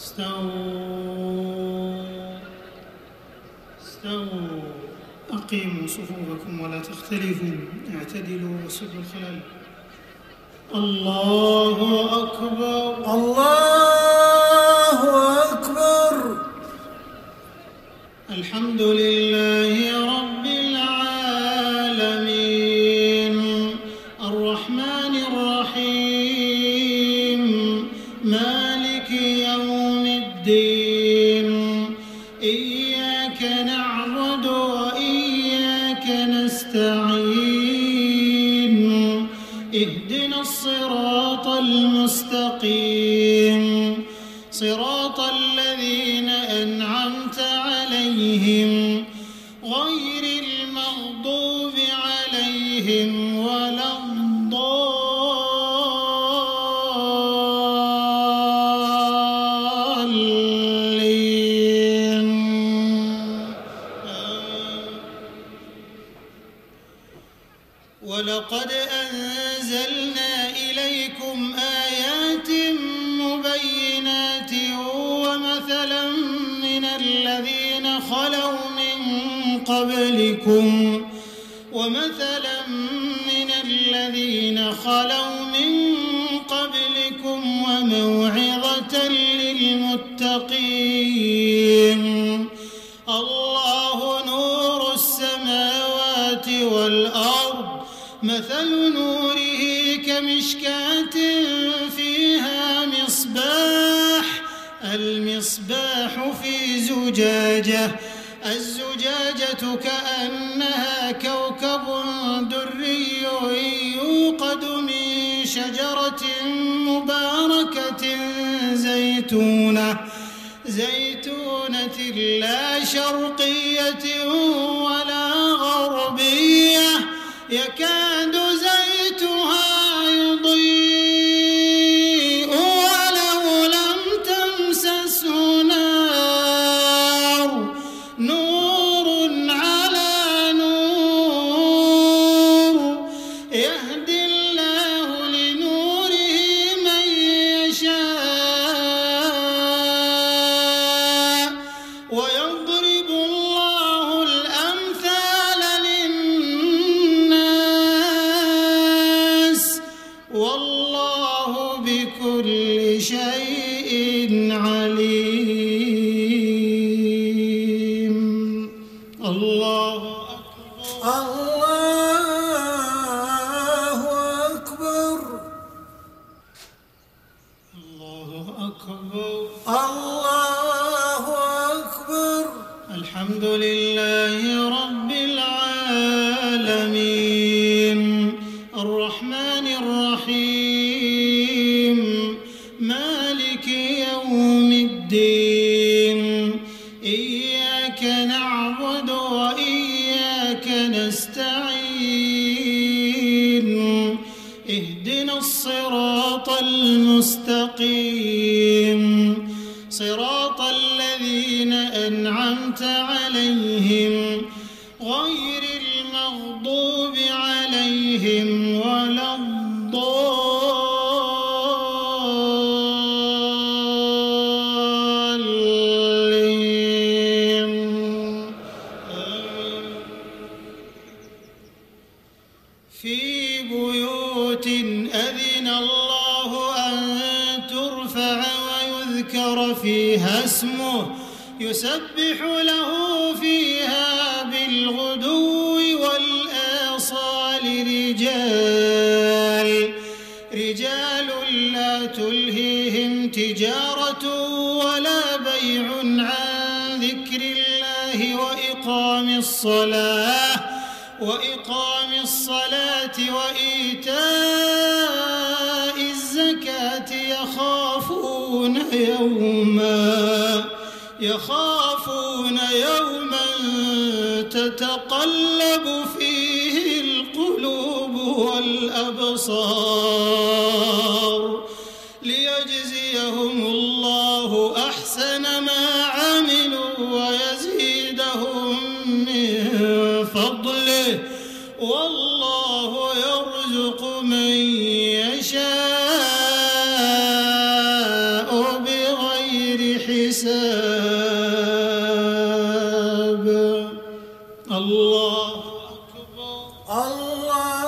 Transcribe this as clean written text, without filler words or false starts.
استووا أقيموا صفوفكم ولا تختلفوا، اعتدلوا وسدوا الخلل. الله أكبر، الله أكبر. الحمد لله رب العالمين، الرحمن الرحيم، مالك يوم الدين، إياك نعبد وإياك نستعين، اهدنا الصراط المستقيم، صراط الذين أنعمت عليهم غير المغضوب عليهم ولا الضالين. ولقد أنزلنا إليكم آيات مبينات ومثلا من الذين خلوا من قبلكم وموعظة للمتقين. الله نور السماوات والأرض، مثل نوره كمشكاة فيها مصباح، المصباح في زجاجة، الزجاجة كأنها كوكب دري يوقد من شجرة مباركة زيتونة لا شرقية ولا غربية، يكاد زيتها يضيء ولو لم تمسسه نار، نور على نور، يهدي الله لنوره من يشاء، ويضرب الله الأمثال للناس، والله بكل شيء عليم. الله أكبر، الله أكبر، الله أكبر، الله أكبر. الحمد لله رب العالمين، الرحمن الرحيم، مالك يوم الدين، إياك نعبد وإياك نستعين، اهدنا الصراط المستقيم، صراط الذين أنعمت عليهم غير المغضوب عليهم ولا الضالين. في بيوت أذن الله أن ترفع ويذكر فيها اسمه يسبح له فيها بالغدو والآصال رجال لا تلهيهم تجارة ولا بيع عن ذكر الله وإقام الصلاة وإيتاء الزكاة، يخافون يوما تتقلب فيه القلوب والأبصار، ليجزيهم الله أحسن ما عملوا ويزيدهم من فضله، والله يرزق من يشاء بغير الحساب. الله أكبر. الله